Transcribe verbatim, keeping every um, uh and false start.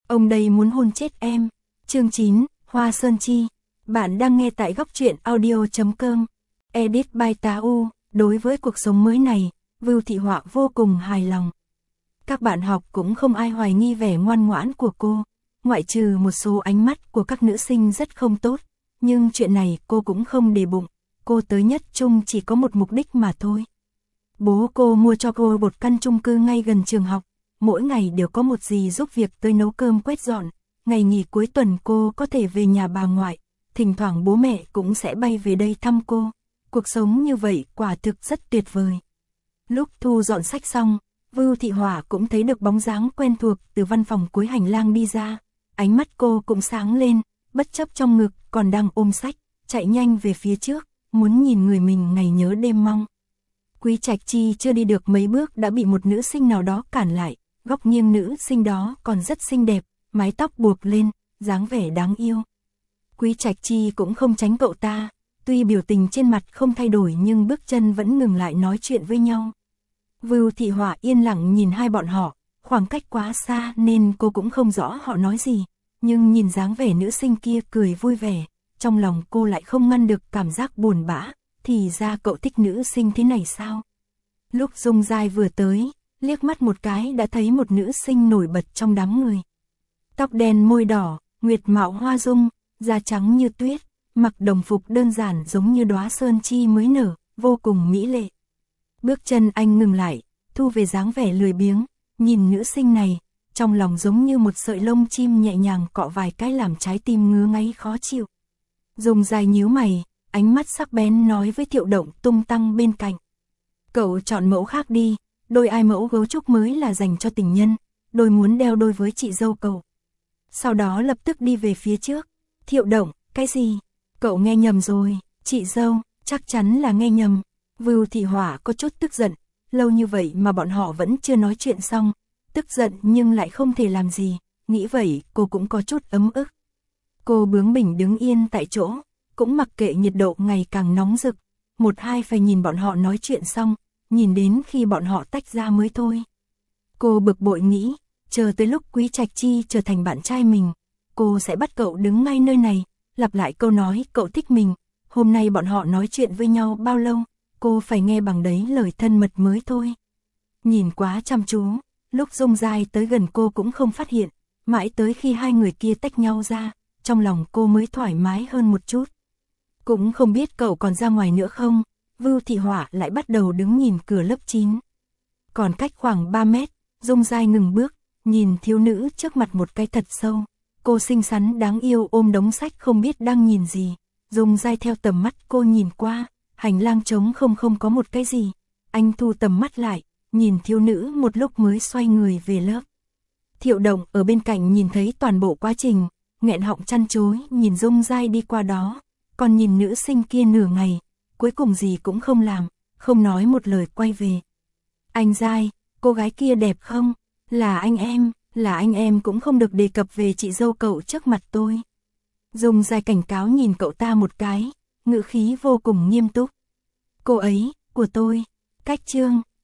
Ông đây muốn hôn chết em. Chương chín, Hoa Sơn Chi. Bạn đang nghe tại góc truyện audio.com. Edit by Tau. Đối với cuộc sống mới này, Vưu Thị Họa vô cùng hài lòng. Các bạn học cũng không ai hoài nghi vẻ ngoan ngoãn của cô, ngoại trừ một số ánh mắt của các nữ sinh rất không tốt. Nhưng chuyện này cô cũng không để bụng, cô tới nhất chung chỉ có một mục đích mà thôi. Bố cô mua cho cô một căn chung cư ngay gần trường học, mỗi ngày đều có một dì giúp việc tới nấu cơm quét dọn, ngày nghỉ cuối tuần cô có thể về nhà bà ngoại, thỉnh thoảng bố mẹ cũng sẽ bay về đây thăm cô. Cuộc sống như vậy quả thực rất tuyệt vời. Lúc thu dọn sách xong, Vưu Thị Họa cũng thấy được bóng dáng quen thuộc từ văn phòng cuối hành lang đi ra, ánh mắt cô cũng sáng lên, bất chấp trong ngực còn đang ôm sách, chạy nhanh về phía trước, muốn nhìn người mình ngày nhớ đêm mong. Quý Trạch Chi chưa đi được mấy bước đã bị một nữ sinh nào đó cản lại, góc nghiêng nữ sinh đó còn rất xinh đẹp, mái tóc buộc lên, dáng vẻ đáng yêu. Quý Trạch Chi cũng không tránh cậu ta, tuy biểu tình trên mặt không thay đổi nhưng bước chân vẫn ngừng lại nói chuyện với nhau. Vưu Thị Họa yên lặng nhìn hai bọn họ, khoảng cách quá xa nên cô cũng không rõ họ nói gì, nhưng nhìn dáng vẻ nữ sinh kia cười vui vẻ, trong lòng cô lại không ngăn được cảm giác buồn bã, thì ra cậu thích nữ sinh thế này sao? Lúc Dung Giai vừa tới, liếc mắt một cái đã thấy một nữ sinh nổi bật trong đám người. Tóc đen môi đỏ, nguyệt mạo hoa dung, da trắng như tuyết, mặc đồng phục đơn giản giống như đóa sơn chi mới nở, vô cùng mỹ lệ. Bước chân anh ngừng lại, thu về dáng vẻ lười biếng, nhìn nữ sinh này, trong lòng giống như một sợi lông chim nhẹ nhàng cọ vài cái làm trái tim ngứa ngáy khó chịu. Dung Giai nhíu mày, ánh mắt sắc bén nói với Thiệu Động tung tăng bên cạnh. Cậu chọn mẫu khác đi, đôi ai mẫu gấu trúc mới là dành cho tình nhân, đôi muốn đeo đôi với chị dâu cậu. Sau đó lập tức đi về phía trước. Thiệu Động, cái gì? Cậu nghe nhầm rồi, chị dâu, chắc chắn là nghe nhầm. Vưu Thị Họa có chút tức giận, lâu như vậy mà bọn họ vẫn chưa nói chuyện xong, tức giận nhưng lại không thể làm gì, nghĩ vậy cô cũng có chút ấm ức. Cô bướng bỉnh đứng yên tại chỗ, cũng mặc kệ nhiệt độ ngày càng nóng rực, một hai phải nhìn bọn họ nói chuyện xong, nhìn đến khi bọn họ tách ra mới thôi. Cô bực bội nghĩ, chờ tới lúc Quý Trạch Chi trở thành bạn trai mình, cô sẽ bắt cậu đứng ngay nơi này, lặp lại câu nói cậu thích mình. Hôm nay bọn họ nói chuyện với nhau bao lâu, cô phải nghe bằng đấy lời thân mật mới thôi. Nhìn quá chăm chú, lúc Dung Giai tới gần cô cũng không phát hiện, mãi tới khi hai người kia tách nhau ra, trong lòng cô mới thoải mái hơn một chút. Cũng không biết cậu còn ra ngoài nữa không, Vưu Thị Họa lại bắt đầu đứng nhìn cửa lớp chín. Còn cách khoảng ba mét, Dung Giai ngừng bước, nhìn thiếu nữ trước mặt một cái thật sâu. Cô xinh xắn đáng yêu ôm đống sách không biết đang nhìn gì. Dung Giai theo tầm mắt cô nhìn qua, hành lang trống không không có một cái gì. Anh thu tầm mắt lại, nhìn thiếu nữ một lúc mới xoay người về lớp. Thiệu Động ở bên cạnh nhìn thấy toàn bộ quá trình, nghẹn họng chăn chối nhìn Dung Giai đi qua đó, còn nhìn nữ sinh kia nửa ngày, cuối cùng gì cũng không làm, không nói một lời quay về. Anh Giai, cô gái kia đẹp không? Là anh em, là anh em cũng không được đề cập về chị dâu cậu trước mặt tôi. Dung Giai cảnh cáo nhìn cậu ta một cái, ngữ khí vô cùng nghiêm túc. Cô ấy, của tôi, cách chương.